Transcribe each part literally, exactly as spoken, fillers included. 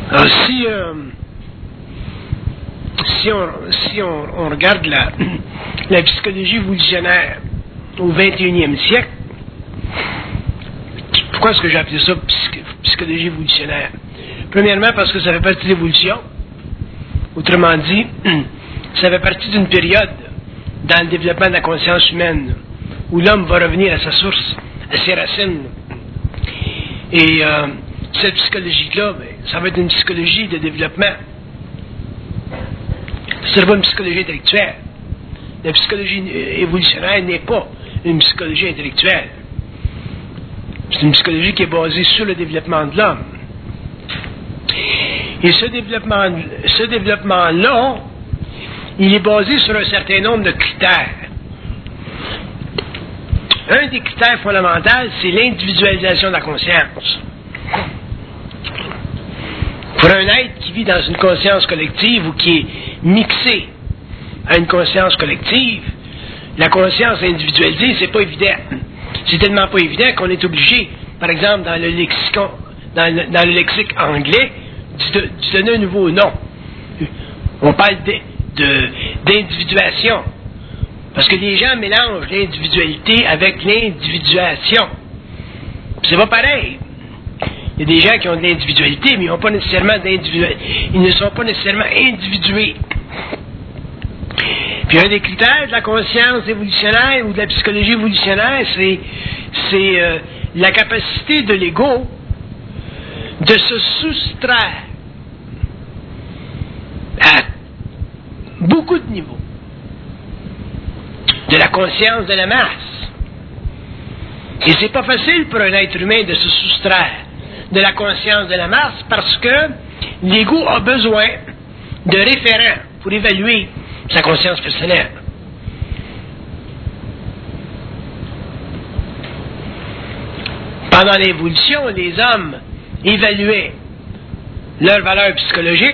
Alors, si, euh, si, on, si on, on regarde la, la psychologie évolutionnaire au vingt et unième siècle, pourquoi est-ce que j'ai appelé ça psych, psychologie évolutionnaire? Premièrement, parce que ça fait partie de l'évolution. Autrement dit, ça fait partie d'une période dans le développement de la conscience humaine où l'homme va revenir à sa source, à ses racines. Et euh, cette psychologie-là, ben, ça va être une psychologie de développement. Ce ne sera pas une psychologie intellectuelle. La psychologie évolutionnaire n'est pas une psychologie intellectuelle. C'est une psychologie qui est basée sur le développement de l'homme. Et ce développement, ce développement-là, il est basé sur un certain nombre de critères. Un des critères fondamentaux, c'est l'individualisation de la conscience. Pour un être qui vit dans une conscience collective ou qui est mixé à une conscience collective, la conscience individualisée, c'est pas évident. C'est tellement pas évident qu'on est obligé, par exemple, dans le lexicon, dans le, dans le lexique anglais, de, de donner un nouveau nom. On parle de, de, d'individuation. Parce que les gens mélangent l'individualité avec l'individuation. C'est pas pareil. Il y a des gens qui ont de l'individualité, mais ils n'ont pas nécessairement d'individualité. Ils ne sont pas nécessairement individués. Puis un des critères de la conscience évolutionnaire ou de la psychologie évolutionnaire, c'est, c'est euh, la capacité de l'ego de se soustraire à beaucoup de niveaux de la conscience de la masse. Et c'est pas facile pour un être humain de se soustraire de la conscience de la masse parce que l'ego a besoin de référents pour évaluer sa conscience personnelle. Pendant l'évolution, les hommes évaluaient leur valeur psychologique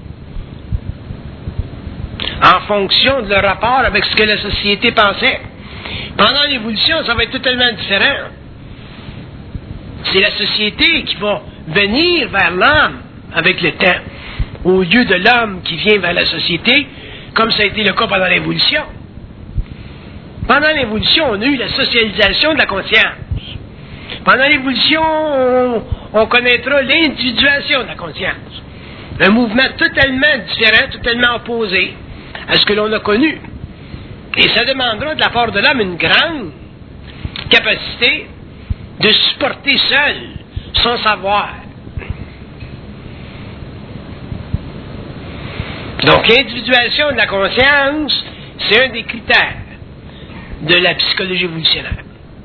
en fonction de leur rapport avec ce que la société pensait. Pendant l'évolution, ça va être totalement différent. C'est la société qui va venir vers l'homme avec le temps, au lieu de l'homme qui vient vers la société, comme ça a été le cas pendant l'évolution. Pendant l'évolution, on a eu la socialisation de la conscience. Pendant l'évolution, on, on connaîtra l'individuation de la conscience. Un mouvement totalement différent, totalement opposé à ce que l'on a connu. Et ça demandera de la part de l'homme une grande capacité de supporter seul son savoir. Donc l'individuation de la conscience, c'est un des critères de la psychologie évolutionnaire.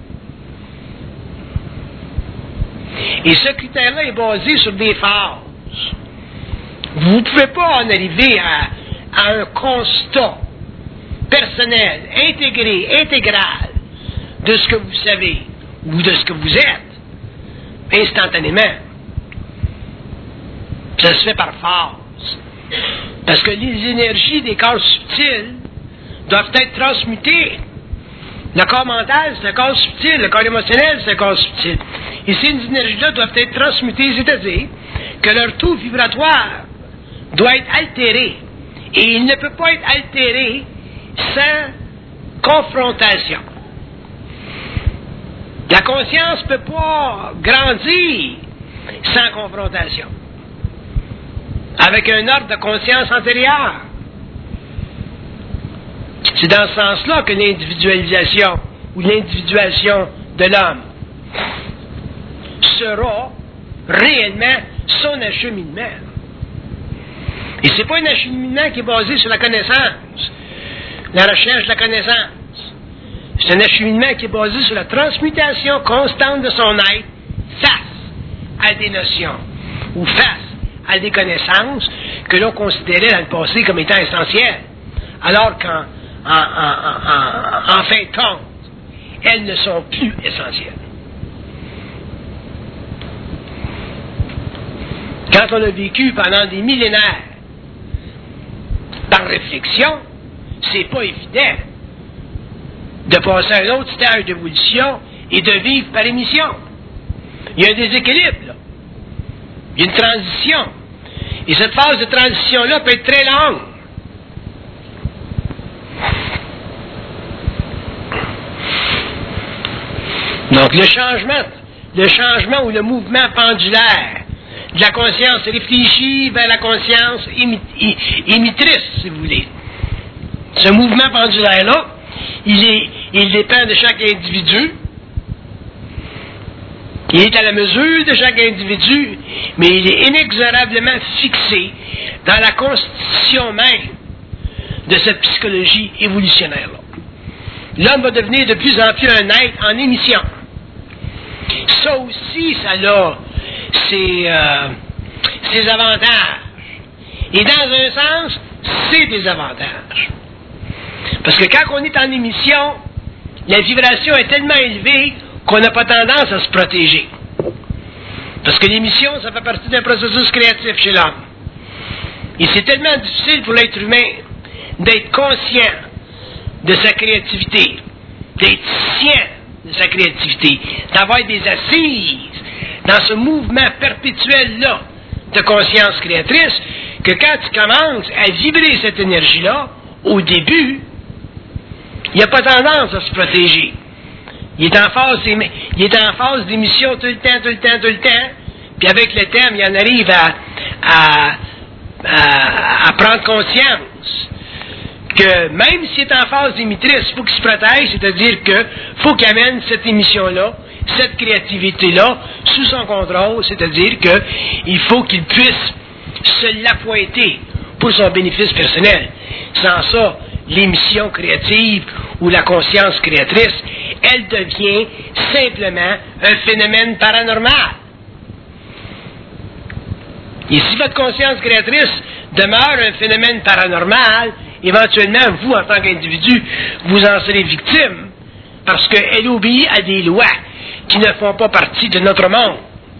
Et ce critère-là est basé sur des phases. Vous ne pouvez pas en arriver à, à un constat personnel, intégré, intégral de ce que vous savez ou de ce que vous êtes instantanément. Ça se fait par phase. Parce que les énergies des corps subtils doivent être transmutées. Le corps mental, c'est un corps subtil. Le corps émotionnel, c'est un corps subtil. Et ces énergies-là doivent être transmutées, c'est-à-dire que leur taux vibratoire doit être altéré. Et il ne peut pas être altéré sans confrontation. La conscience ne peut pas grandir sans confrontation. Avec un ordre de conscience antérieur. C'est dans ce sens-là que l'individualisation ou l'individuation de l'homme sera réellement son acheminement. Et ce n'est pas un acheminement qui est basé sur la connaissance, la recherche de la connaissance. C'est un acheminement qui est basé sur la transmutation constante de son être face à des notions ou face à des connaissances que l'on considérait dans le passé comme étant essentielles, alors qu'en en, en, en, en fin de compte, elles ne sont plus essentielles. Quand on a vécu pendant des millénaires par réflexion, c'est pas évident de passer à un autre stage d'évolution et de vivre par émission. Il y a un déséquilibre, là. Il y a une transition. Et cette phase de transition-là peut être très longue. Donc, le changement, le changement ou le mouvement pendulaire de la conscience réfléchie vers la conscience émi- émettrice, si vous voulez. Ce mouvement pendulaire-là, il, est, il dépend de chaque individu. Il est à la mesure de chaque individu, mais il est inexorablement fixé dans la constitution même de cette psychologie évolutionnaire-là. L'homme va devenir de plus en plus un être en émission. Ça aussi, ça a ses, euh, ses avantages. Et dans un sens, c'est des avantages. Parce que quand on est en émission, la vibration est tellement élevée qu'on n'a pas tendance à se protéger. Parce que l'émission, ça fait partie d'un processus créatif chez l'homme. Et c'est tellement difficile pour l'être humain d'être conscient de sa créativité, d'être sien de sa créativité, d'avoir des assises dans ce mouvement perpétuel-là de conscience créatrice, que quand tu commences à vibrer cette énergie-là, au début, il n'y a pas tendance à se protéger. Il est en phase, il est en phase d'émission tout le temps, tout le temps, tout le temps, puis avec le temps, il en arrive à, à, à, à prendre conscience que même s'il est en phase d'émettrice, il faut qu'il se protège, c'est-à-dire qu'il faut qu'il amène cette émission-là, cette créativité-là, sous son contrôle, c'est-à-dire qu'il faut qu'il puisse se l'appointer pour son bénéfice personnel. Sans ça, l'émission créative ou la conscience créatrice, elle devient simplement un phénomène paranormal. Et si votre conscience créatrice demeure un phénomène paranormal, éventuellement, vous, en tant qu'individu, vous en serez victime, parce qu'elle obéit à des lois qui ne font pas partie de notre monde.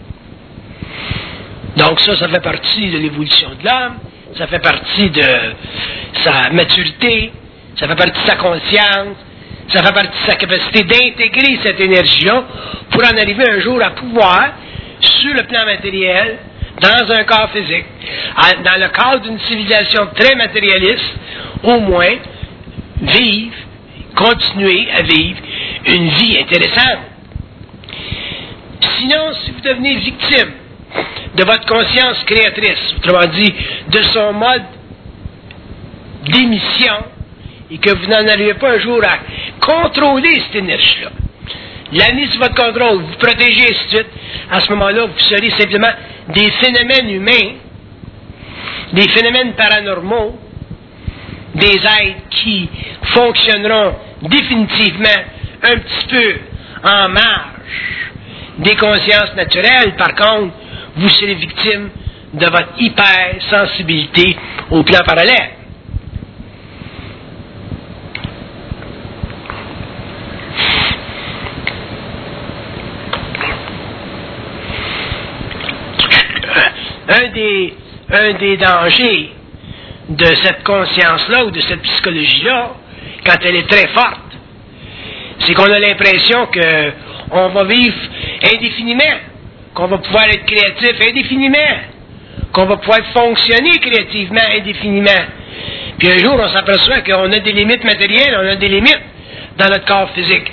Donc ça, ça fait partie de l'évolution de l'homme, ça fait partie de sa maturité, ça fait partie de sa conscience, ça fait partie de sa capacité d'intégrer cette énergie-là pour en arriver un jour à pouvoir, sur le plan matériel, dans un corps physique, dans le cadre d'une civilisation très matérialiste, au moins, vivre, continuer à vivre une vie intéressante. Sinon, si vous devenez victime de votre conscience créatrice, autrement dit, de son mode d'émission, et que vous n'en arrivez pas un jour à contrôler cette énergie-là, l'amener sous votre contrôle, vous protégez, ainsi de suite, à ce moment-là, vous serez simplement des phénomènes humains, des phénomènes paranormaux, des êtres qui fonctionneront définitivement un petit peu en marge des consciences naturelles. Par contre, vous serez victime de votre hypersensibilité au plan parallèle. Un des, un des dangers de cette conscience-là ou de cette psychologie-là, quand elle est très forte, c'est qu'on a l'impression qu'on va vivre indéfiniment, qu'on va pouvoir être créatif indéfiniment, qu'on va pouvoir fonctionner créativement indéfiniment. Puis un jour, on s'aperçoit qu'on a des limites matérielles, on a des limites dans notre corps physique.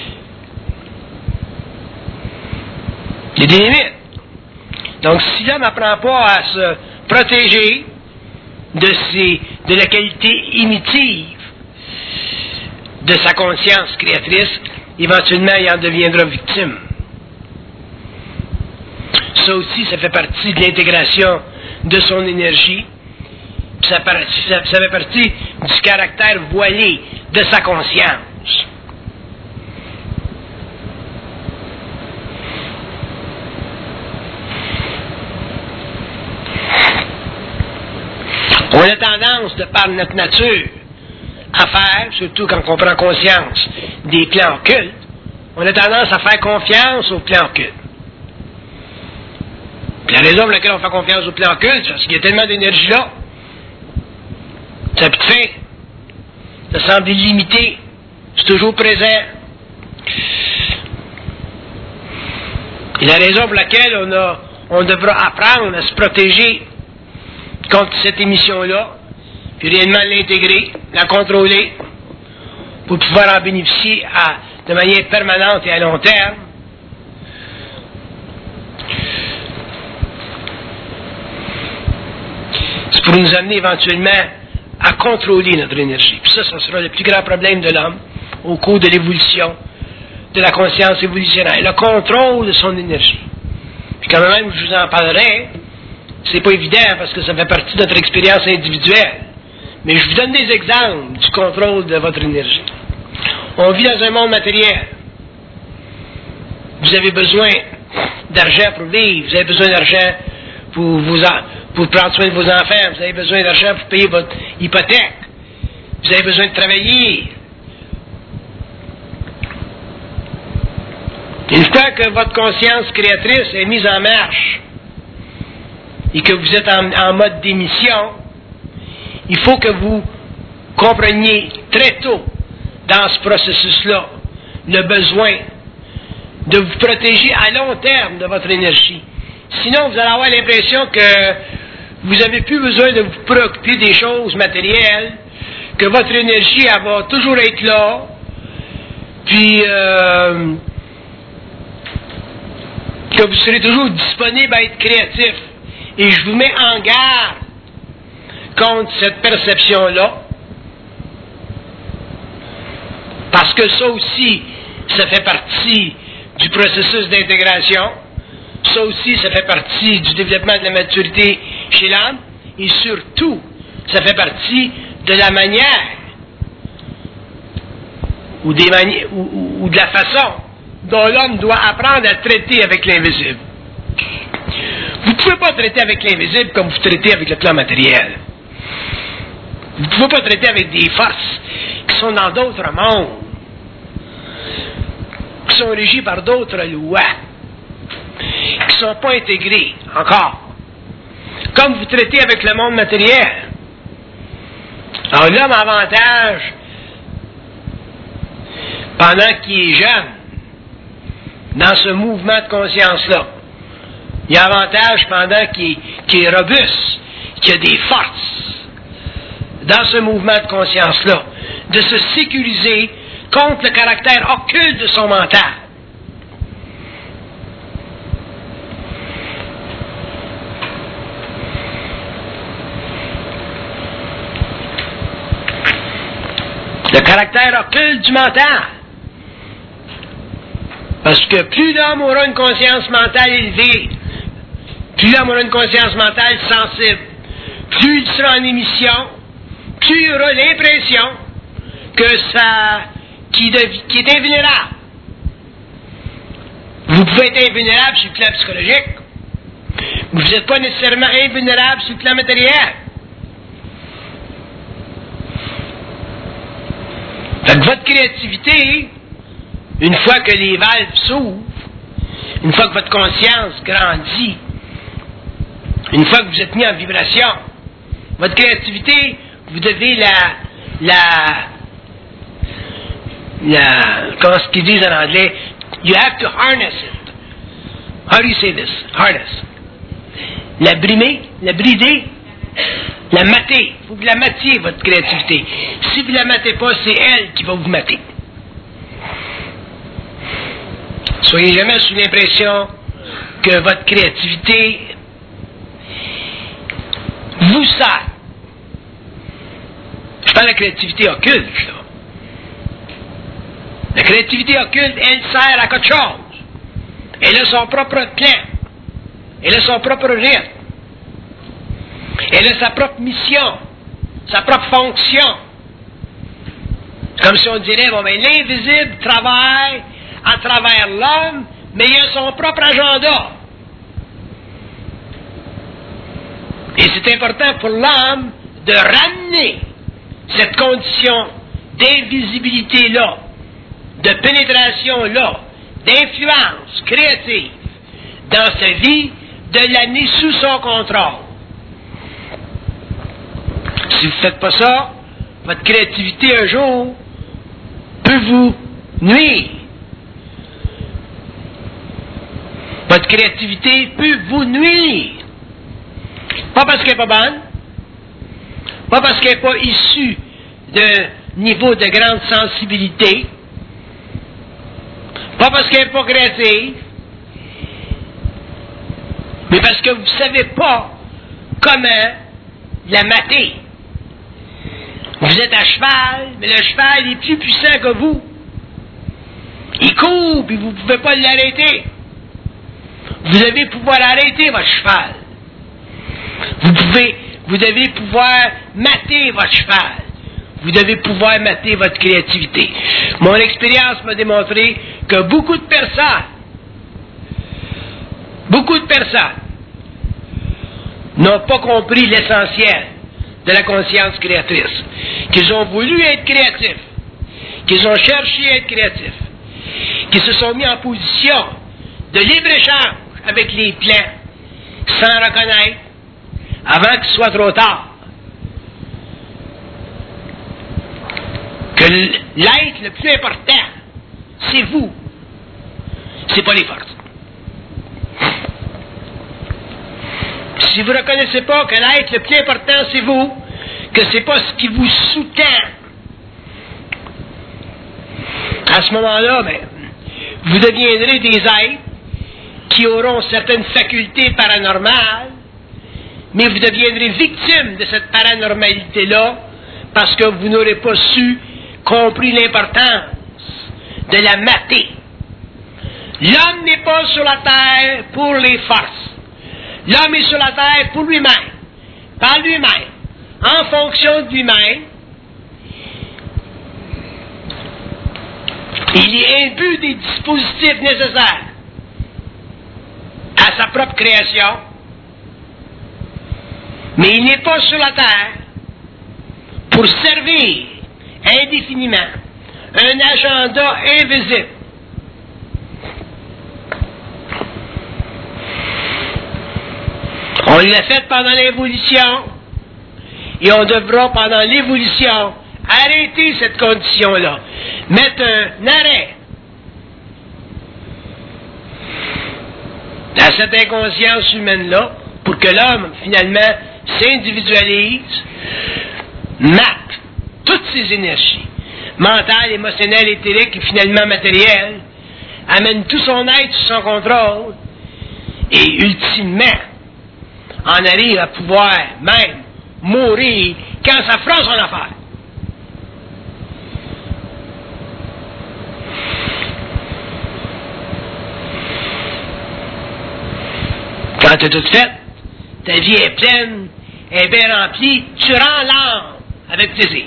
Il y a des limites. Donc, si l'homme n'apprend pas à se protéger de, ses, de la qualité émettive de sa conscience créatrice, éventuellement, il en deviendra victime. Ça aussi, ça fait partie de l'intégration de son énergie. Ça, ça, ça fait partie du caractère voilé de sa conscience. On a tendance, de par notre nature, à faire, surtout quand on prend conscience des plans occultes, on a tendance à faire confiance aux plans occultes. Puis la raison pour laquelle on fait confiance aux plans occultes, c'est parce qu'il y a tellement d'énergie là. Ça peut te faire. Ça semble illimité. C'est toujours présent. Et la raison pour laquelle on, a, on devra apprendre à se protéger contre cette émission-là, puis réellement l'intégrer, la contrôler, pour pouvoir en bénéficier à, de manière permanente et à long terme. C'est pour nous amener éventuellement à contrôler notre énergie. Puis ça, ça sera le plus grand problème de l'homme au cours de l'évolution, de la conscience évolutionnaire, le contrôle de son énergie. Puis quand même, je vous en parlerai, c'est pas évident parce que ça fait partie de notre expérience individuelle. Mais je vous donne des exemples du contrôle de votre énergie. On vit dans un monde matériel. Vous avez besoin d'argent pour vivre, vous avez besoin d'argent pour, vous, pour prendre soin de vos enfants, vous avez besoin d'argent pour payer votre hypothèque, vous avez besoin de travailler. Une fois que votre conscience créatrice est mise en marche et que vous êtes en, en mode d'émission, il faut que vous compreniez très tôt dans ce processus-là le besoin de vous protéger à long terme de votre énergie. Sinon, vous allez avoir l'impression que vous n'avez plus besoin de vous préoccuper des choses matérielles, que votre énergie, elle va toujours être là, puis euh, que vous serez toujours disponible à être créatif. Et je vous mets en garde contre cette perception-là, parce que ça aussi, ça fait partie du processus d'intégration, ça aussi, ça fait partie du développement de la maturité chez l'âme, et surtout, ça fait partie de la manière, ou, des mani- ou, ou, ou de la façon dont l'homme doit apprendre à traiter avec l'invisible. Vous ne pouvez pas traiter avec l'invisible comme vous traitez avec le plan matériel. Vous ne pouvez pas traiter avec des forces qui sont dans d'autres mondes, qui sont régies par d'autres lois, qui ne sont pas intégrées encore, comme vous traitez avec le monde matériel. Alors l'homme a avantage, pendant qu'il est jeune, dans ce mouvement de conscience-là. Il y a avantage pendant qu'il est, qu'il est robuste, qu'il y a des forces dans ce mouvement de conscience-là, de se sécuriser contre le caractère occulte de son mental. Le caractère occulte du mental. Parce que plus l'homme aura une conscience mentale élevée, plus l'homme aura une conscience mentale sensible, plus il sera en émission, plus il aura l'impression que ça, qui, qui est invulnérable. Vous pouvez être invulnérable sur le plan psychologique, mais vous n'êtes pas nécessairement invulnérable sur le plan matériel. Fait que votre créativité, une fois que les valves s'ouvrent, une fois que votre conscience grandit, une fois que vous êtes mis en vibration, votre créativité, vous devez la, la, la, comment est-ce qu'ils disent en anglais? You have to harness it. How do you say this? Harness. La brimer, la brider, la mater. Il faut que vous la matiez, votre créativité. Si vous ne la matez pas, c'est elle qui va vous mater. Soyez jamais sous l'impression que votre créativité vous sert. Je parle de la créativité occulte, là. La créativité occulte, elle sert à quelque chose. Elle a son propre plan. Elle a son propre rythme. Elle a sa propre mission, sa propre fonction. C'est comme si on dirait, bon, ben, l'invisible travaille à travers l'homme, mais il a son propre agenda. Et c'est important pour l'homme de ramener cette condition d'invisibilité-là, de pénétration-là, d'influence créative dans sa vie, de l'amener sous son contrôle. Si vous ne faites pas ça, votre créativité un jour peut vous nuire. Votre créativité peut vous nuire. Pas parce qu'elle n'est pas bonne, pas parce qu'elle n'est pas issue d'un niveau de grande sensibilité, pas parce qu'elle n'est pas créative, mais parce que vous ne savez pas comment la mater. Vous êtes à cheval, mais le cheval est plus puissant que vous. Il court, puis vous ne pouvez pas l'arrêter. Vous devez pouvoir arrêter votre cheval. Vous pouvez, vous devez pouvoir mater votre cheval. Vous devez pouvoir mater votre créativité. Mon expérience m'a démontré que beaucoup de personnes, beaucoup de personnes n'ont pas compris l'essentiel de la conscience créatrice. Qu'ils ont voulu être créatifs, qu'ils ont cherché à être créatifs, qu'ils se sont mis en position de libre-échange avec les plans, sans reconnaître, avant qu'il soit trop tard, que l'être le plus important, c'est vous, c'est pas les forces. Si vous ne reconnaissez pas que l'être le plus important, c'est vous, que c'est pas ce qui vous sous-tend, à ce moment-là, ben, vous deviendrez des êtres qui auront certaines facultés paranormales, mais vous deviendrez victimes de cette paranormalité-là parce que vous n'aurez pas su, compris l'importance de la mater. L'homme n'est pas sur la terre pour les forces. L'homme est sur la terre pour lui-même, par lui-même, en fonction de lui-même. Il est imbu des dispositifs nécessaires à sa propre création, mais il n'est pas sur la terre pour servir indéfiniment un agenda invisible. On l'a fait pendant l'évolution et on devra pendant l'évolution arrêter cette condition-là, mettre un arrêt à cette inconscience humaine-là pour que l'homme, finalement, s'individualise, mate toutes ses énergies, mentales, émotionnelles, éthériques et finalement matérielles, amène tout son être sous son contrôle et ultimement en arrive à pouvoir même mourir quand ça fera son affaire. Quand tu as tout fait, ta vie est pleine, est bien remplie, tu rends l'âme avec plaisir.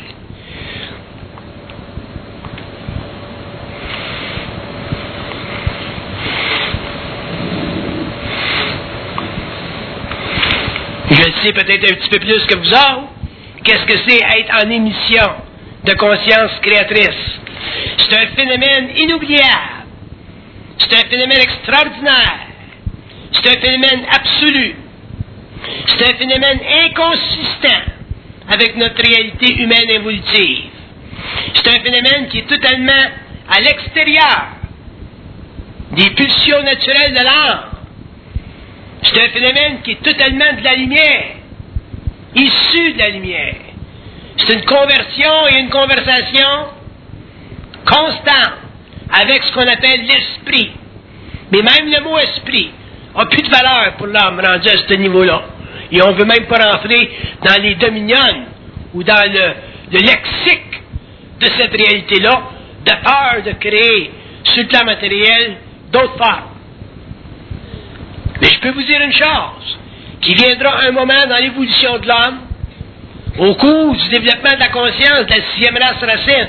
Je le sais peut-être un petit peu plus que vous autres. Qu'est-ce que c'est être en émission de conscience créatrice? C'est un phénomène inoubliable. C'est un phénomène extraordinaire. C'est un phénomène absolu. C'est un phénomène inconsistant avec notre réalité humaine évolutive. C'est un phénomène qui est totalement à l'extérieur des pulsions naturelles de l'âme. C'est un phénomène qui est totalement de la lumière, issu de la lumière. C'est une conversion et une conversation constante avec ce qu'on appelle l'esprit. Mais même le mot esprit n'a plus de valeur pour l'homme rendu à ce niveau-là. Et on ne veut même pas rentrer dans les dominions ou dans le, le lexique de cette réalité-là, de peur de créer sur le plan matériel d'autres formes. Mais je peux vous dire une chose, qu'il viendra un moment dans l'évolution de l'homme, au cours du développement de la conscience de la sixième race racine,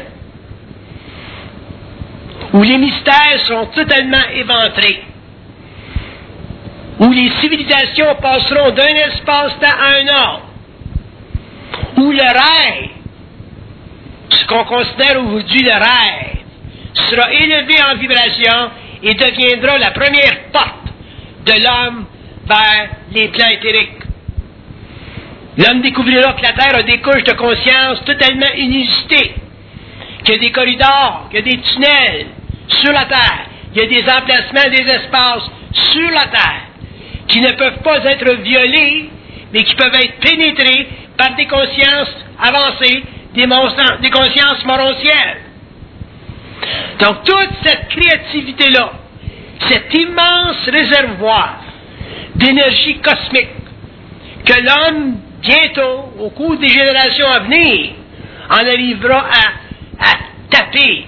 où les mystères sont totalement éventrés, où les civilisations passeront d'un espace-temps à un autre, où le rêve, ce qu'on considère aujourd'hui le rêve, sera élevé en vibration et deviendra la première porte de l'homme vers les plans éthériques. L'homme découvrira que la Terre a des couches de conscience totalement inusitées, qu'il y a des corridors, qu'il y a des tunnels sur la Terre, il y a des emplacements des espaces sur la Terre qui ne peuvent pas être violés, mais qui peuvent être pénétrés par des consciences avancées des, monstres, des consciences morontielles. Donc, toute cette créativité-là, cet immense réservoir d'énergie cosmique que l'homme, bientôt, au cours des générations à venir, en arrivera à, à taper,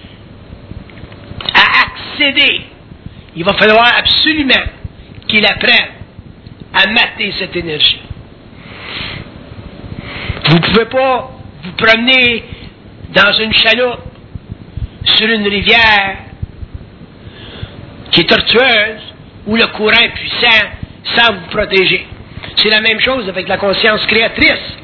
à accéder, il va falloir absolument qu'il apprenne à mater cette énergie. Vous ne pouvez pas vous promener dans une chaloupe sur une rivière qui est tortueuse, où le courant est puissant, sans vous protéger. C'est la même chose avec la conscience créatrice.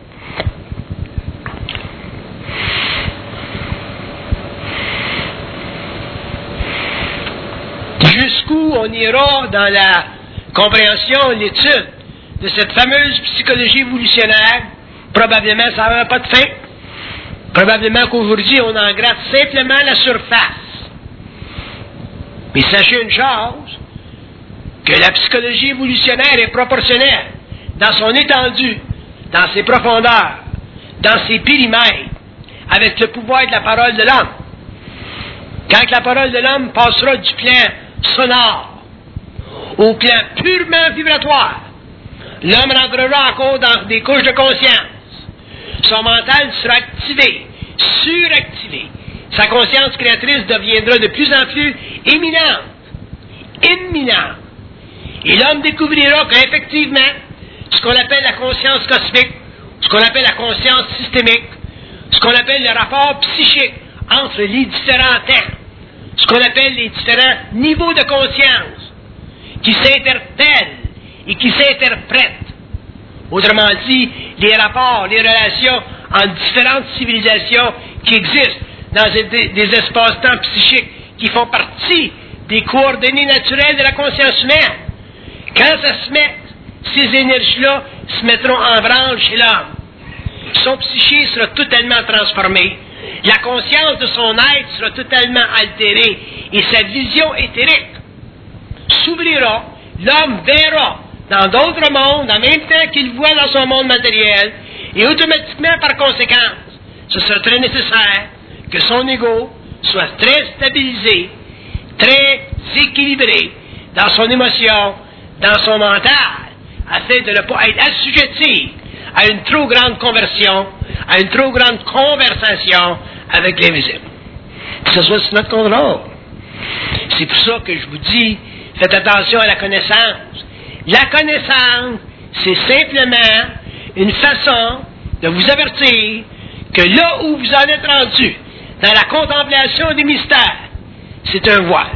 Jusqu'où on ira dans la compréhension, l'étude de cette fameuse psychologie évolutionnaire, probablement ça n'aura pas de fin. Probablement qu'aujourd'hui, on en gratte simplement la surface. Mais sachez une chose, que la psychologie évolutionnaire est proportionnelle dans son étendue, dans ses profondeurs, dans ses périmètres, avec le pouvoir de la parole de l'homme. Quand la parole de l'homme passera du plan sonore au plan purement vibratoire, l'homme rentrera encore dans des couches de conscience. Son mental sera activé, suractivé. Sa conscience créatrice deviendra de plus en plus éminente, imminente. Et l'homme découvrira qu'effectivement, ce qu'on appelle la conscience cosmique, ce qu'on appelle la conscience systémique, ce qu'on appelle le rapport psychique entre les différents temps, ce qu'on appelle les différents niveaux de conscience, qui s'interpellent et qui s'interprètent. Autrement dit, les rapports, les relations entre différentes civilisations qui existent dans des, des espaces-temps psychiques qui font partie des coordonnées naturelles de la conscience humaine. Quand ça se met, ces énergies-là se mettront en branle chez l'homme. Son psyché sera totalement transformé. La conscience de son être sera totalement altérée et sa vision éthérique s'ouvrira. L'homme verra dans d'autres mondes en même temps qu'il voit dans son monde matériel et automatiquement par conséquence, ce sera très nécessaire que son ego soit très stabilisé, très équilibré dans son émotion, dans son mental, afin de ne pas être assujetti à une trop grande conversion, à une trop grande conversation avec l'invisible. Que ce soit sous notre contrôle. C'est pour ça que je vous dis, faites attention à la connaissance. La connaissance, c'est simplement une façon de vous avertir que là où vous en êtes rendu, dans la contemplation des mystères, c'est un voile.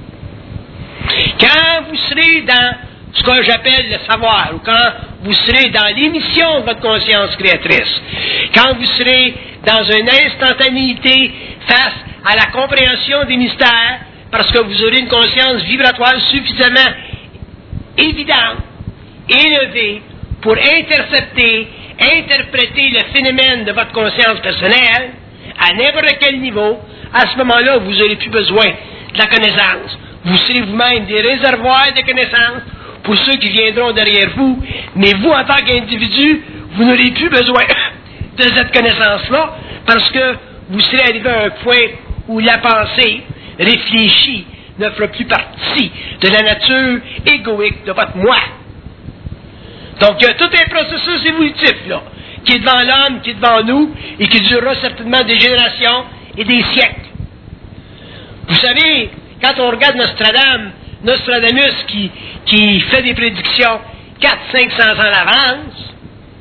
Quand vous serez dans ce que j'appelle le savoir, ou quand vous serez dans l'émission de votre conscience créatrice, quand vous serez dans une instantanéité face à la compréhension des mystères, parce que vous aurez une conscience vibratoire suffisamment évidente, élevée, pour intercepter, interpréter le phénomène de votre conscience personnelle, à n'importe quel niveau, à ce moment-là, vous n'aurez plus besoin de la connaissance. Vous serez vous-même des réservoirs de connaissances pour ceux qui viendront derrière vous, mais vous, en tant qu'individu, vous n'aurez plus besoin de cette connaissance-là, parce que vous serez arrivé à un point où la pensée réfléchie ne fera plus partie de la nature égoïque de votre moi. Donc, il y a tout un processus évolutif, là, qui est devant l'homme, qui est devant nous, et qui durera certainement des générations et des siècles. Vous savez, quand on regarde Nostradamus, Nostradamus qui, qui fait des prédictions quatre à cinq cents ans à l'avance,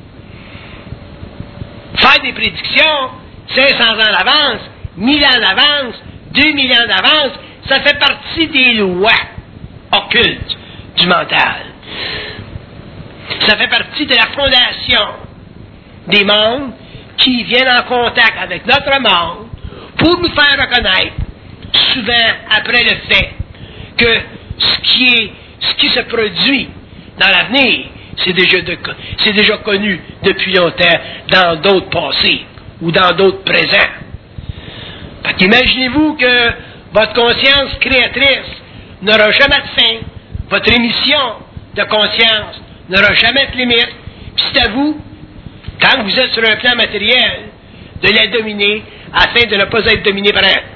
faire des prédictions cinq cents ans à l'avance, mille ans à l'avance, deux mille ans d'avance, ça fait partie des lois occultes du mental. Ça fait partie de la fondation des mondes qui viennent en contact avec notre monde pour nous faire reconnaître, souvent après le fait, que ce qui est, ce qui se produit dans l'avenir, c'est déjà, de, c'est déjà connu depuis longtemps dans d'autres passés ou dans d'autres présents. Fait qu'imaginez-vous que votre conscience créatrice n'aura jamais de fin, votre émission de conscience n'aura jamais de limite, puis c'est à vous quand vous êtes sur un plan matériel, de la dominer afin de ne pas être dominé par elle.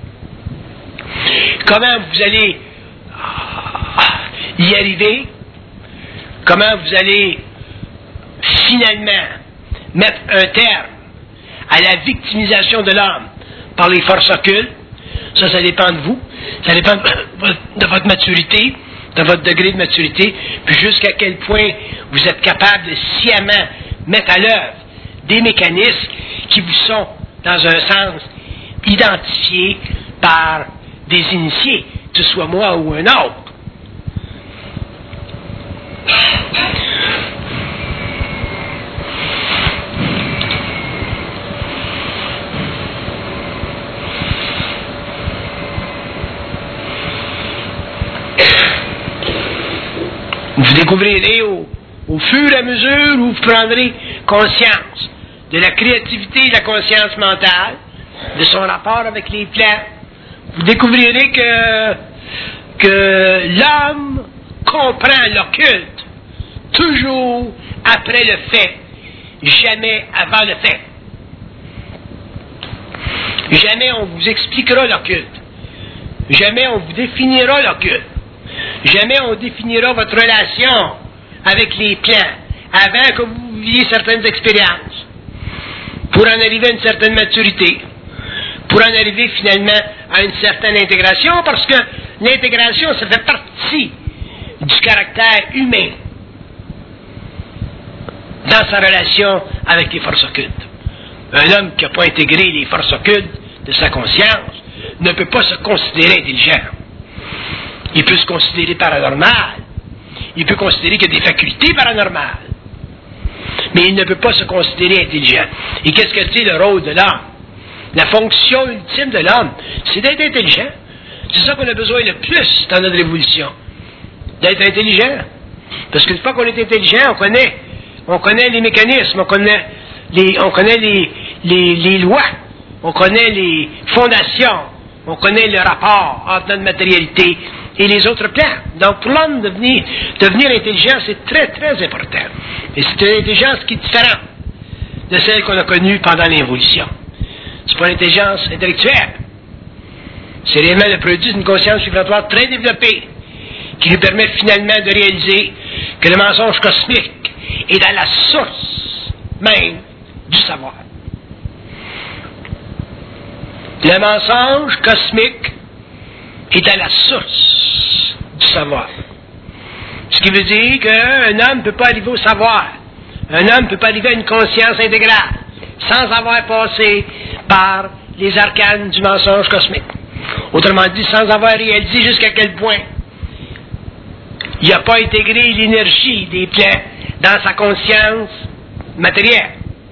Comment vous allez y arriver? Comment vous allez finalement mettre un terme à la victimisation de l'homme par les forces occultes? Ça, ça dépend de vous. Ça dépend de votre maturité, de votre degré de maturité, puis jusqu'à quel point vous êtes capable de sciemment mettre à l'œuvre des mécanismes qui vous sont, dans un sens, identifiés par des initiés, que ce soit moi ou un autre. Vous découvrirez au, au fur et à mesure où vous prendrez conscience de la créativité et de la conscience mentale, de son rapport avec les plans. Vous découvrirez que, que l'homme comprend l'occulte toujours après le fait, jamais avant le fait. Jamais on vous expliquera l'occulte. Jamais on vous définira l'occulte. Jamais on définira votre relation avec les plans avant que vous viviez certaines expériences, pour en arriver à une certaine maturité, pour en arriver finalement à une certaine intégration, parce que l'intégration, ça fait partie du caractère humain dans sa relation avec les forces occultes. Un homme qui n'a pas intégré les forces occultes de sa conscience ne peut pas se considérer intelligent. Il peut se considérer paranormal. Il peut considérer qu'il y a des facultés paranormales. Mais il ne peut pas se considérer intelligent. Et qu'est-ce que c'est le rôle de l'homme? La fonction ultime de l'homme, c'est d'être intelligent. C'est ça qu'on a besoin le plus dans notre évolution. D'être intelligent. Parce qu'une fois qu'on est intelligent, on connaît, on connaît les mécanismes, on connaît les, on connaît les, les, les lois, on connaît les fondations, on connaît le rapport entre notre matérialité et les autres plans. Donc, pour l'homme, devenir, devenir intelligent, c'est très, très important. Et c'est une intelligence qui est différente de celle qu'on a connue pendant l'évolution. C'est pas une intelligence intellectuelle. C'est réellement le produit d'une conscience vibratoire très développée qui lui permet finalement de réaliser que le mensonge cosmique est dans la source même du savoir. Le mensonge cosmique est à la source du savoir. Ce qui veut dire qu'un homme ne peut pas arriver au savoir. Un homme ne peut pas arriver à une conscience intégrale sans avoir passé par les arcanes du mensonge cosmique. Autrement dit, sans avoir réalisé jusqu'à quel point il n'a pas intégré l'énergie des plans dans sa conscience matérielle.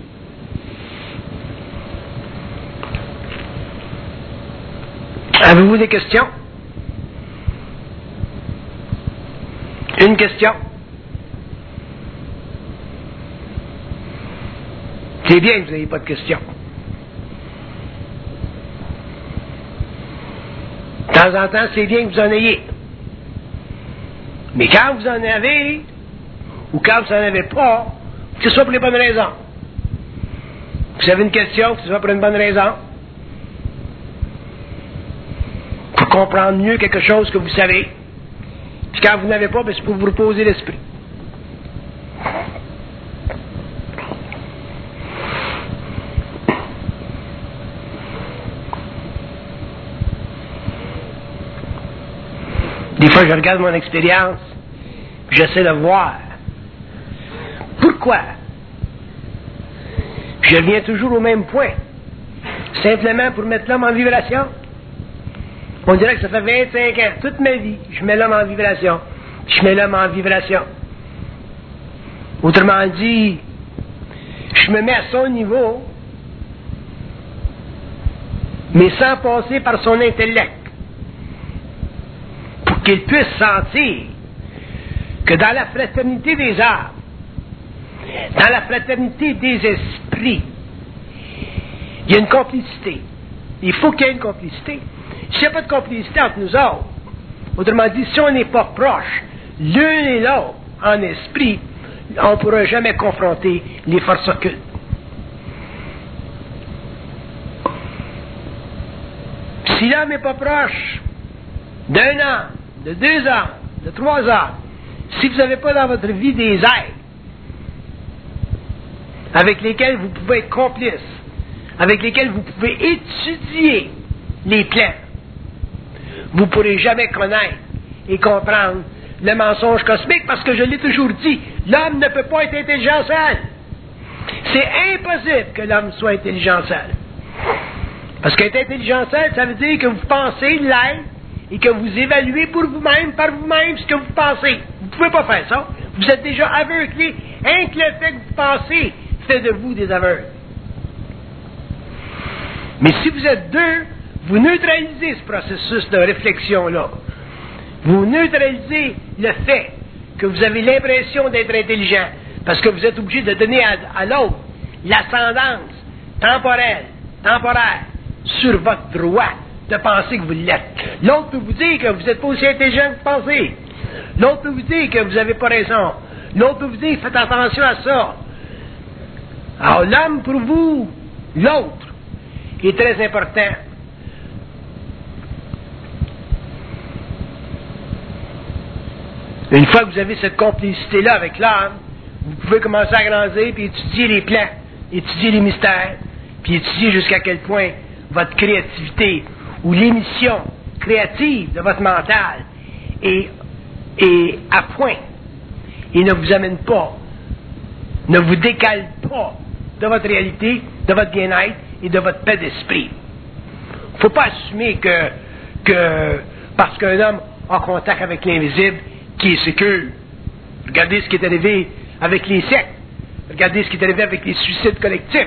Avez-vous des questions? Une question? C'est bien que vous n'ayez pas de questions. De temps en temps, c'est bien que vous en ayez. Mais quand vous en avez, ou quand vous n'en avez pas, que ce soit pour les bonnes raisons. Vous avez une question, que ce soit pour une bonne raison. Pour comprendre mieux quelque chose que vous savez. Puis quand vous n'avez pas, ben c'est pour vous reposer l'esprit. Des fois, je regarde mon expérience, puis j'essaie de voir pourquoi je viens toujours au même point, simplement pour mettre l'homme en vibration. On dirait que ça fait vingt-cinq ans, toute ma vie, je mets l'homme en vibration, je mets l'homme en vibration. Autrement dit, je me mets à son niveau, mais sans passer par son intellect, pour qu'il puisse sentir que dans la fraternité des âmes, dans la fraternité des esprits, il y a une complicité. Il faut qu'il y ait une complicité. S'il n'y a pas de complicité entre nous autres, autrement dit, si on n'est pas proches l'un et l'autre en esprit, on ne pourra jamais confronter les forces occultes. Si l'homme n'est pas proche d'un an, de deux ans, de trois ans, si vous n'avez pas dans votre vie des aides avec lesquels vous pouvez être complice, avec lesquels vous pouvez étudier les plans, vous ne pourrez jamais connaître et comprendre le mensonge cosmique, parce que je l'ai toujours dit, l'homme ne peut pas être intelligent seul. C'est impossible que l'homme soit intelligent seul. Parce qu'être intelligent seul, ça veut dire que vous pensez l'être et que vous évaluez pour vous-même, par vous-même, ce que vous pensez. Vous ne pouvez pas faire ça. Vous êtes déjà aveuglé. Rien que le fait que vous pensez fait de vous des aveugles. Mais si vous êtes deux, vous neutralisez ce processus de réflexion-là. Vous neutralisez le fait que vous avez l'impression d'être intelligent, parce que vous êtes obligé de donner à, à l'autre l'ascendance temporelle, temporaire, sur votre droit de penser que vous l'êtes. L'autre peut vous dire que vous n'êtes pas aussi intelligent que vous pensez. L'autre peut vous dire que vous n'avez pas raison. L'autre peut vous dire, faites attention à ça. Alors l'homme, pour vous, l'autre, est très important. Une fois que vous avez cette complicité-là avec l'homme, vous pouvez commencer à grandir, puis étudier les plans, étudier les mystères, puis étudier jusqu'à quel point votre créativité ou l'émission créative de votre mental est, est à point et ne vous amène pas, ne vous décale pas de votre réalité, de votre bien-être et de votre paix d'esprit. Il ne faut pas assumer que, que parce qu'un homme a contact avec l'invisible, qui est sécure. Regardez ce qui est arrivé avec les sectes. Regardez ce qui est arrivé avec les suicides collectifs.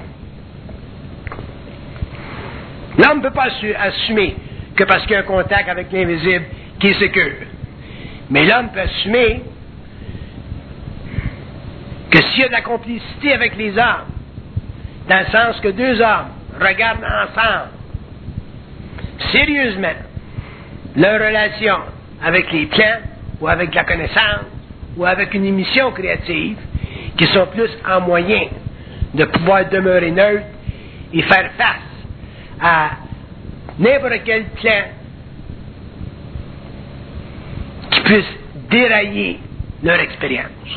L'homme ne peut pas assumer que parce qu'il y a un contact avec l'invisible, qui est sécure. Mais l'homme peut assumer que s'il y a de la complicité avec les hommes, dans le sens que deux hommes regardent ensemble, sérieusement, leur relation avec les plans, ou avec la connaissance, ou avec une émission créative, qui sont plus en moyen de pouvoir demeurer neutre et faire face à n'importe quel plan qui puisse dérailler leur expérience.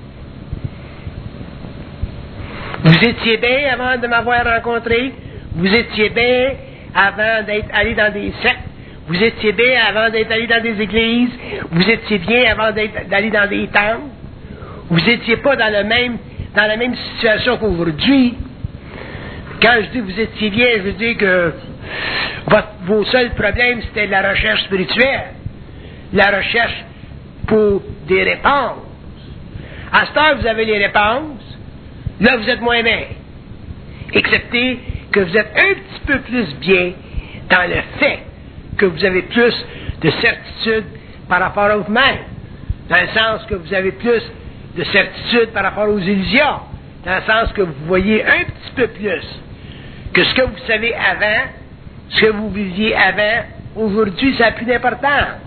Vous étiez bien avant de m'avoir rencontré, vous étiez bien avant d'être allé dans des sectes, vous étiez bien avant d'être allé dans des églises, vous étiez bien avant d'être, d'aller dans des temples, vous n'étiez pas dans, le même, dans la même situation qu'aujourd'hui. Quand je dis vous étiez bien, je veux dire que votre, vos seuls problèmes, c'était la recherche spirituelle, la recherche pour des réponses. À cette heure, vous avez les réponses, là, vous êtes moins bien. Excepté que vous êtes un petit peu plus bien dans le fait que vous avez plus de certitude par rapport à vous-même, dans le sens que vous avez plus de certitude par rapport aux illusions, dans le sens que vous voyez un petit peu plus que ce que vous savez avant, ce que vous viviez avant, aujourd'hui, ça n'a plus d'importance.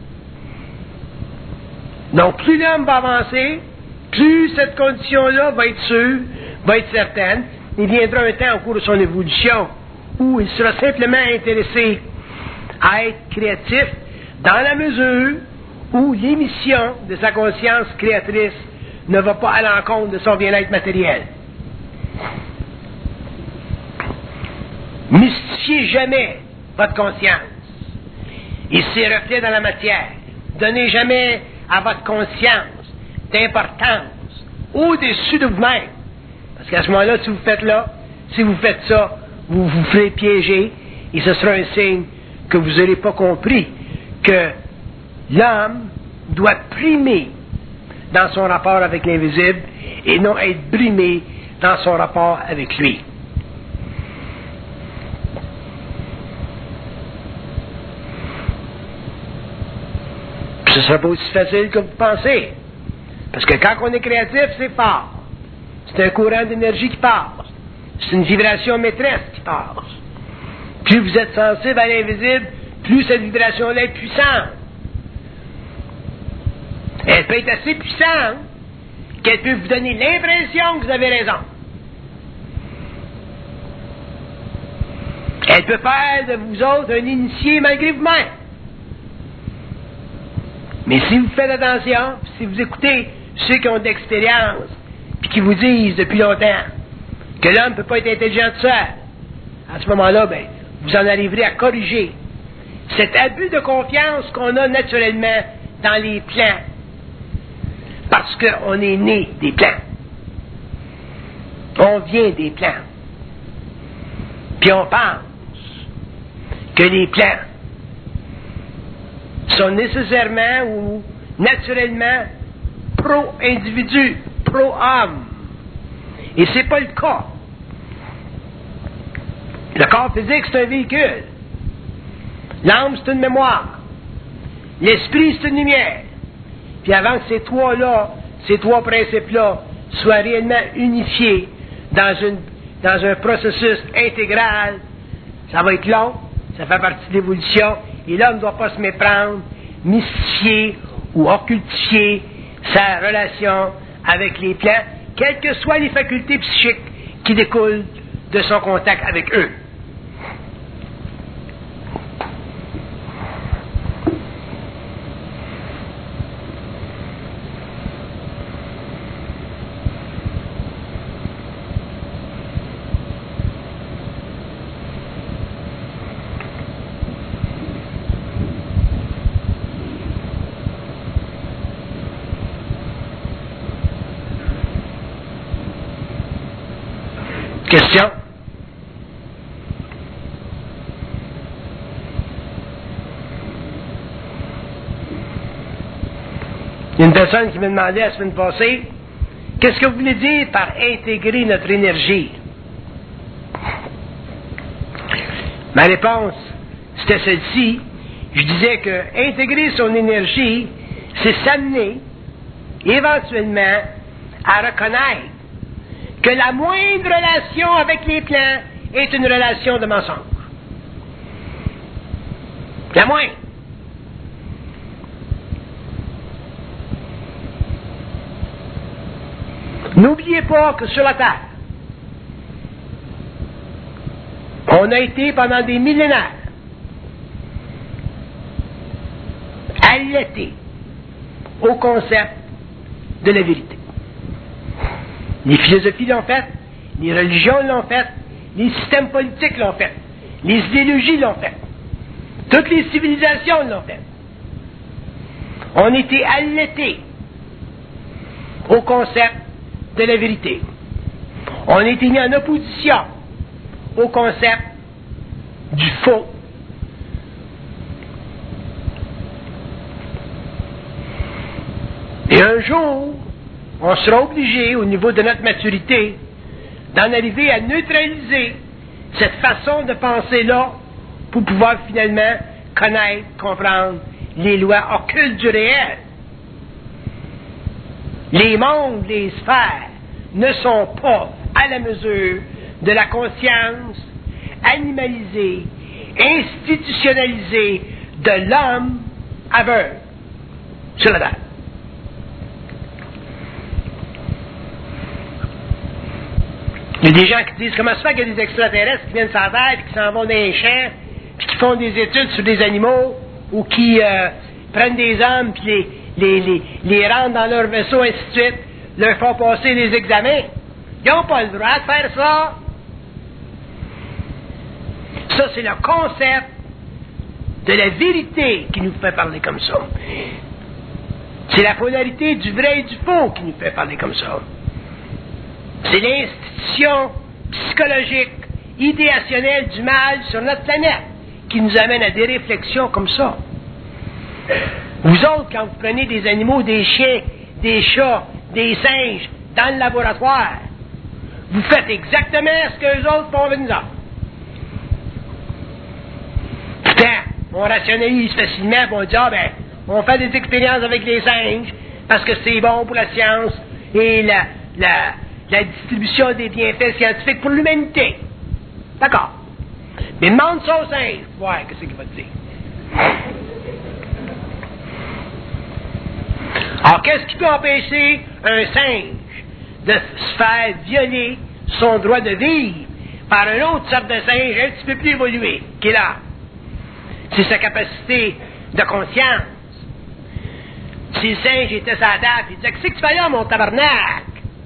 Donc, plus l'homme va avancer, plus cette condition-là va être sûre, va être certaine. Il viendra un temps au cours de son évolution où il sera simplement intéressé à être créatif dans la mesure où l'émission de sa conscience créatrice ne va pas à l'encontre de son bien-être matériel. Mystifiez jamais votre conscience et ses reflets dans la matière. Donnez jamais à votre conscience d'importance au-dessus de vous-même. Parce qu'à ce moment-là, si vous faites là, si vous faites ça, vous vous ferez piéger et ce sera un signe que vous n'aurez pas compris que l'homme doit primer dans son rapport avec l'invisible et non être brimé dans son rapport avec lui. Ce ne sera pas aussi facile que vous pensez. Parce que quand on est créatif, c'est fort. C'est un courant d'énergie qui passe. C'est une vibration maîtresse qui passe. Plus vous êtes sensible à l'invisible, plus cette vibration-là est puissante. Elle peut être assez puissante qu'elle peut vous donner l'impression que vous avez raison. Elle peut faire de vous autres un initié malgré vous-même. Mais si vous faites attention, si vous écoutez ceux qui ont de l'expérience, puis qui vous disent depuis longtemps que l'homme ne peut pas être intelligent tout seul, à ce moment-là, ben, vous en arriverez à corriger cet abus de confiance qu'on a naturellement dans les plans, parce qu'on est né des plans. On vient des plans. Puis on pense que les plans sont nécessairement ou naturellement pro-individu, pro-homme. Et c'est pas le cas. Le corps physique, c'est un véhicule. L'âme, c'est une mémoire. L'esprit, c'est une lumière. Puis avant que ces trois-là, ces trois principes-là, soient réellement unifiés dans, une, dans un processus intégral, ça va être long, ça fait partie de l'évolution, et l'homme ne doit pas se méprendre, mystifier ou occultifier sa relation avec les plans, quelles que soient les facultés psychiques qui découlent de son contact avec eux. Question? Il y a une personne qui me demandait la semaine passée, qu'est-ce que vous voulez dire par intégrer notre énergie? Ma réponse, c'était celle-ci. Je disais que intégrer son énergie, c'est s'amener éventuellement à reconnaître que la moindre relation avec les plans est une relation de mensonge. La moindre. N'oubliez pas que sur la Terre, on a été pendant des millénaires allaités au concept de la vérité. Les philosophies l'ont fait, les religions l'ont fait, les systèmes politiques l'ont fait, les idéologies l'ont fait, toutes les civilisations l'ont fait. On était allaités au concept de la vérité. On était mis en opposition au concept du faux. Et un jour, on sera obligé, au niveau de notre maturité, d'en arriver à neutraliser cette façon de penser-là pour pouvoir finalement connaître, comprendre les lois occultes du réel. Les mondes, les sphères ne sont pas à la mesure de la conscience animalisée, institutionnalisée de l'homme aveugle sur la terre. Il y a des gens qui disent comment ça se fait qu'il y a des extraterrestres qui viennent sur la terre et qui s'en vont dans les champs puis qui font des études sur des animaux ou qui euh, prennent des hommes puis les, les, les, les rentrent dans leur vaisseau, ainsi de suite, leur font passer des examens. Ils n'ont pas le droit de faire ça. Ça, c'est le concept de la vérité qui nous fait parler comme ça. C'est la polarité du vrai et du faux qui nous fait parler comme ça. C'est l'institution psychologique, idéationnelle du mal sur notre planète qui nous amène à des réflexions comme ça. Vous autres, quand vous prenez des animaux, des chiens, des chats, des singes dans le laboratoire, vous faites exactement ce que les autres font avec nous autres. Pourtant, on rationalise facilement et on dit, ah ben, on fait des expériences avec les singes parce que c'est bon pour la science et la, la, la distribution des bienfaits scientifiques pour l'humanité. D'accord. Mais demande ça au singe. Ouais, qu'est-ce qu'il va te dire? Alors, qu'est-ce qui peut empêcher un singe de se faire violer son droit de vivre par un autre sorte de singe un petit peu plus évolué, qui est là. C'est sa capacité de conscience. Si le singe était sa table, il disait, qu'est-ce que tu fais là, mon tabarnak?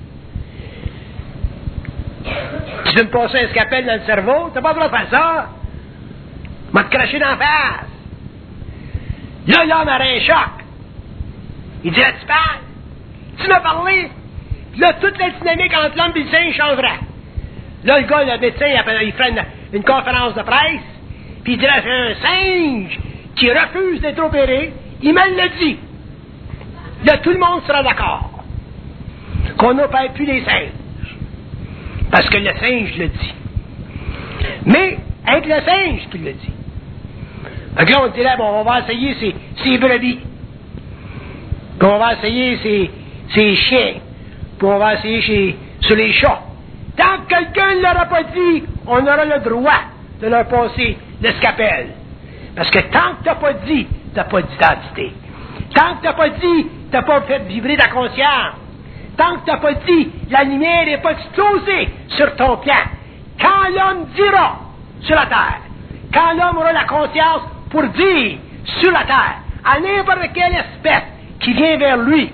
Tu veux me passer un scalpel dans le cerveau? T'as pas le droit de faire ça. M'a te craché dans la face. Là, l'homme aurait un choc. Il dirait, tu parles? Tu m'as parlé? Là, toute la dynamique entre l'homme et le singe changerait. Là, le gars, le médecin, il ferait une, une conférence de presse, puis il dirait, c'est un singe qui refuse d'être opéré, il me l'a dit. Là, tout le monde sera d'accord qu'on n'opère plus les singes. Parce que le singe le dit. Mais, avec le singe qui le dit. Donc là, on dirait, bon, on va essayer ces, ces brebis. Puis on va essayer ces, ces chiens. Puis on va essayer chez, sur les chats. Tant que quelqu'un ne l'aura pas dit, on aura le droit de leur passer le scalpel. Parce que tant que tu n'as pas dit, tu n'as pas d'identité. Tant que tu n'as pas dit, tu n'as pas fait vibrer ta conscience. Tant que tu n'as pas dit, la lumière n'est pas explosée sur ton plan. Quand l'homme dira sur la terre, quand l'homme aura la conscience pour dire sur la terre, à n'importe quelle espèce qui vient vers lui,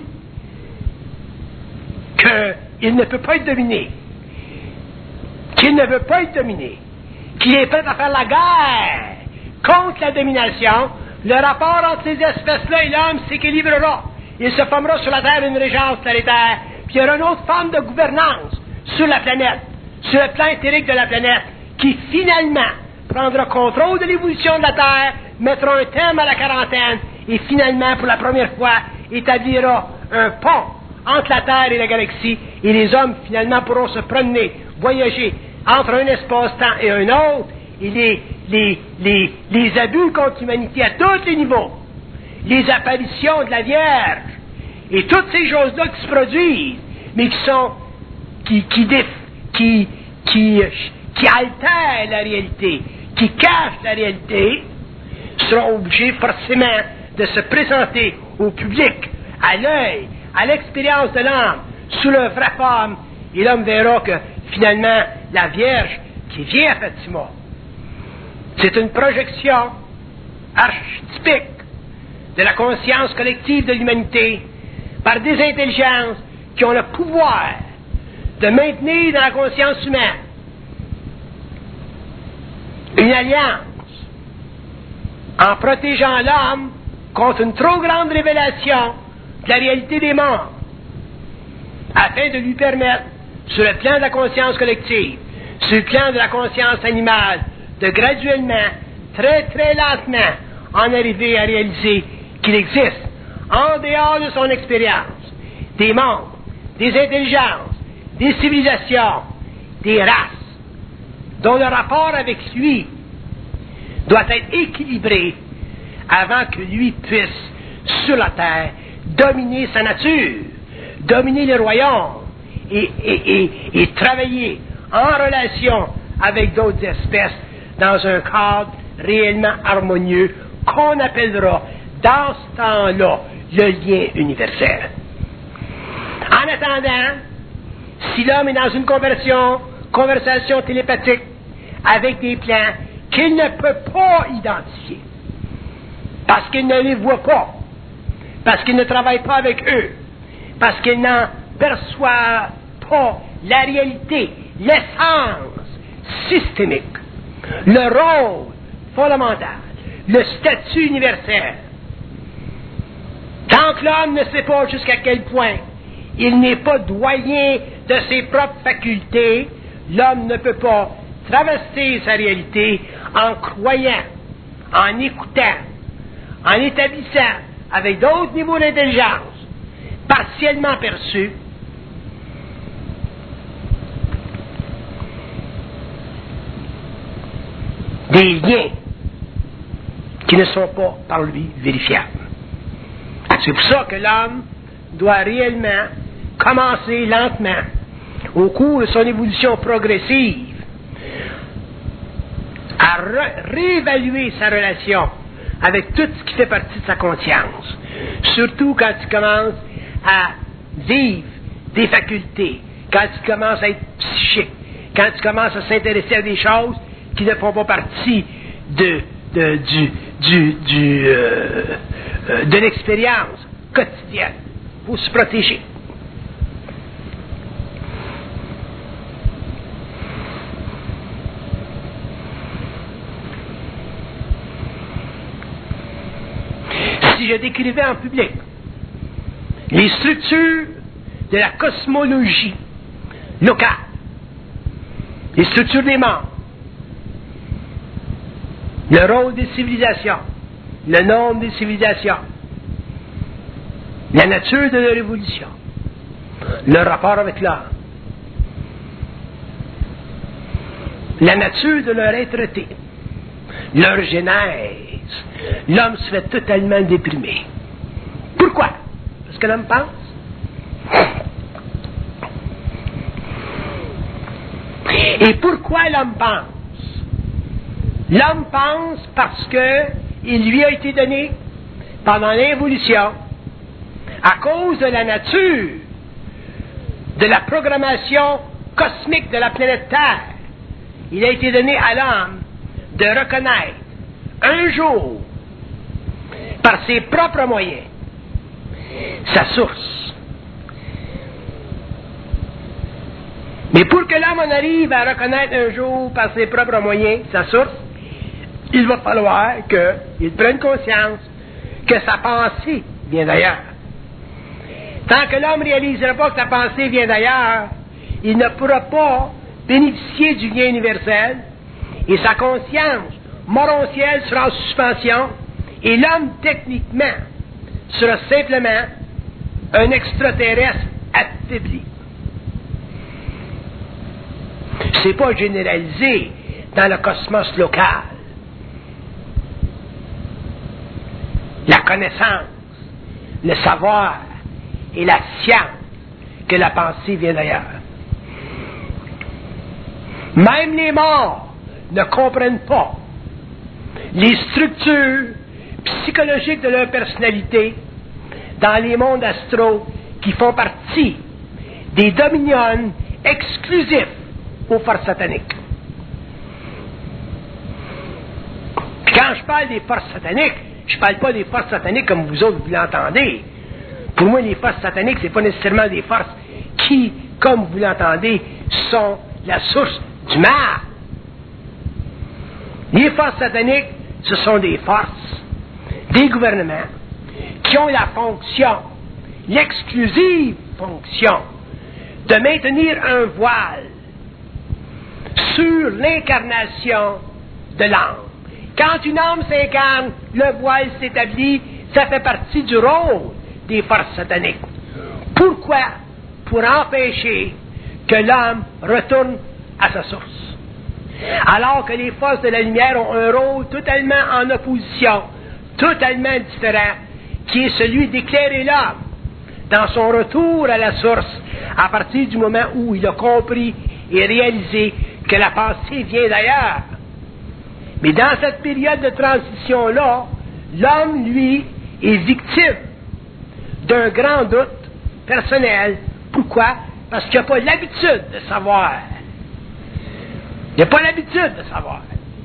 qu'il ne peut pas être dominé, qu'il ne veut pas être dominé, qu'il est prêt à faire la guerre contre la domination, le rapport entre ces espèces-là et l'homme s'équilibrera. Il se formera sur la terre une régence planétaire, puis il y aura une autre forme de gouvernance sur la planète, sur le plan éthérique de la planète, qui finalement prendra contrôle de l'évolution de la Terre, mettra un terme à la quarantaine, et finalement, pour la première fois, établira un pont entre la Terre et la galaxie, et les hommes finalement pourront se promener, voyager entre un espace-temps et un autre, et les, les, les, les abus contre l'humanité à tous les niveaux, les apparitions de la Vierge, et toutes ces choses-là qui se produisent, mais qui sont, qui, qui, déf, qui, qui, qui altèrent la réalité, qui cachent la réalité, seront obligés forcément de se présenter au public, à l'œil, à l'expérience de l'homme, sous leur vraie forme, et l'homme verra que, finalement, la Vierge qui vient à Fatima, c'est une projection archétypique de la conscience collective de l'humanité par des intelligences qui ont le pouvoir de maintenir dans la conscience humaine une alliance en protégeant l'homme contre une trop grande révélation de la réalité des morts, afin de lui permettre, sur le plan de la conscience collective, sur le plan de la conscience animale, de graduellement, très très lentement, en arriver à réaliser qu'il existe, en dehors de son expérience, des mondes, des intelligences, des civilisations, des races, dont le rapport avec lui doit être équilibré avant que lui puisse, sur la terre, dominer sa nature, dominer les royaumes et, et, et, et travailler en relation avec d'autres espèces dans un cadre réellement harmonieux qu'on appellera, dans ce temps-là, le lien universel. En attendant, si l'homme est dans une conversion, conversation télépathique avec des plans qu'il ne peut pas identifier, parce qu'il ne les voit pas, parce qu'il ne travaille pas avec eux, parce qu'il n'en perçoit pas la réalité, l'essence systémique, le rôle fondamental, le statut universel. Tant que l'homme ne sait pas jusqu'à quel point il n'est pas doyen de ses propres facultés, l'homme ne peut pas traverser sa réalité en croyant, en écoutant, en établissant avec d'autres niveaux d'intelligence, partiellement perçus, des liens qui ne sont pas par lui vérifiables. C'est pour ça que l'homme doit réellement commencer lentement, au cours de son évolution progressive, à re- réévaluer sa relation avec tout ce qui fait partie de sa conscience. Surtout quand tu commences à vivre des facultés quand tu commences à être psychique, quand tu commences à s'intéresser à des choses qui ne font pas partie de, de, du, du, du, euh, euh, de l'expérience quotidienne. Il faut se protéger. Si je décrivais en public les structures de la cosmologie locale, les structures des mondes, le rôle des civilisations, le nombre des civilisations, la nature de leur évolution, le rapport avec l'homme, la nature de leur êtreté, leur genèse, l'homme se fait totalement déprimer. Pourquoi? Parce que l'homme pense. Et pourquoi l'homme pense? L'homme pense parce que il lui a été donné, pendant l'évolution, à cause de la nature, de la programmation cosmique de la planète Terre, il a été donné à l'homme de reconnaître un jour, par ses propres moyens, sa source. Mais pour que l'homme en arrive à reconnaître un jour, par ses propres moyens, sa source, il va falloir qu'il prenne conscience que sa pensée vient d'ailleurs. Tant que l'homme ne réalisera pas que sa pensée vient d'ailleurs, il ne pourra pas bénéficier du bien universel et sa conscience morontielle sera en suspension et l'homme, techniquement, sera simplement un extraterrestre affaibli. C'est pas généralisé dans le cosmos local. La connaissance, le savoir et la science que la pensée vient d'ailleurs. Même les morts ne comprennent pas les structures psychologiques de leur personnalité dans les mondes astraux qui font partie des dominions exclusifs aux forces sataniques. Quand je parle des forces sataniques, je ne parle pas des forces sataniques comme vous autres vous l'entendez. Pour moi, les forces sataniques, ce n'est pas nécessairement des forces qui, comme vous l'entendez, sont la source du mal. Les forces sataniques, ce sont des forces, des gouvernements, qui ont la fonction, l'exclusive fonction, de maintenir un voile sur l'incarnation de l'âme. Quand une âme s'incarne, le voile s'établit, ça fait partie du rôle des forces sataniques. Pourquoi? Pour empêcher que l'homme retourne à sa source. Alors que les forces de la lumière ont un rôle totalement en opposition, totalement différent, qui est celui d'éclairer l'homme dans son retour à la source, à partir du moment où il a compris et réalisé que la pensée vient d'ailleurs. Mais dans cette période de transition-là, l'homme, lui, est victime d'un grand doute personnel. Pourquoi? Parce qu'il n'a pas l'habitude de savoir. Il n'a pas l'habitude de savoir.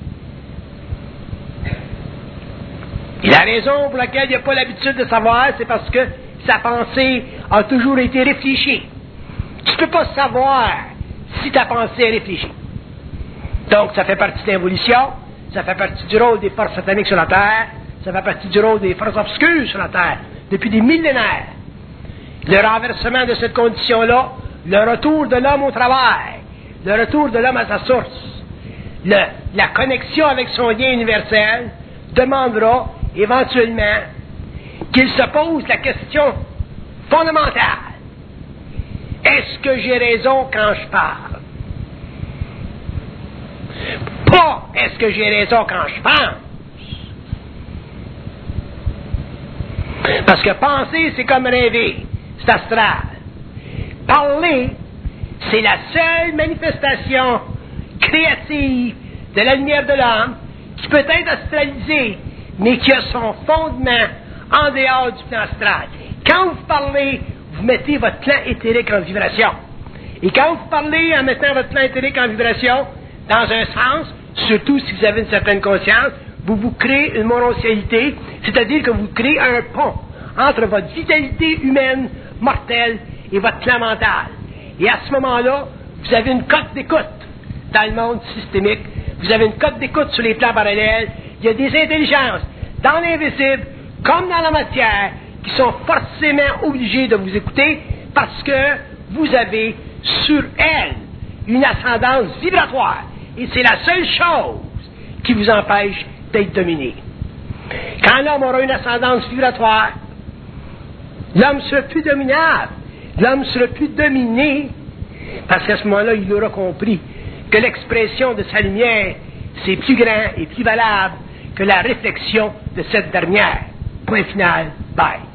Et la raison pour laquelle il n'a pas l'habitude de savoir, c'est parce que sa pensée a toujours été réfléchie. Tu ne peux pas savoir si ta pensée est réfléchie. Donc, ça fait partie de l'évolution, ça fait partie du rôle des forces sataniques sur la Terre, ça fait partie du rôle des forces obscures sur la Terre, depuis des millénaires. Le renversement de cette condition-là, le retour de l'homme au travail, le retour de l'homme à sa source, le, la connexion avec son lien universel, demandera éventuellement qu'il se pose la question fondamentale. Est-ce que j'ai raison quand je parle? Pas est-ce que j'ai raison quand je pense? Parce que penser, c'est comme rêver, c'est astral. Parler, c'est la seule manifestation créative de la lumière de l'âme qui peut être astralisée, mais qui a son fondement en dehors du plan astral. Quand vous parlez, vous mettez votre plan éthérique en vibration. Et quand vous parlez en mettant votre plan éthérique en vibration, dans un sens, surtout si vous avez une certaine conscience, vous vous créez une mononcialité, c'est-à-dire que vous créez un pont entre votre vitalité humaine mortelle et votre plan mental. Et à ce moment-là, vous avez une cote d'écoute dans le monde systémique, vous avez une cote d'écoute sur les plans parallèles, il y a des intelligences dans l'invisible comme dans la matière qui sont forcément obligées de vous écouter parce que vous avez sur elles une ascendance vibratoire. Et c'est la seule chose qui vous empêche d'être dominé. Quand l'homme aura une ascendance vibratoire, l'homme sera plus dominable, l'homme sera plus dominé, parce qu'à ce moment-là, il aura compris que l'expression de sa lumière, c'est plus grand et plus valable que la réflexion de cette dernière. Point final, bye.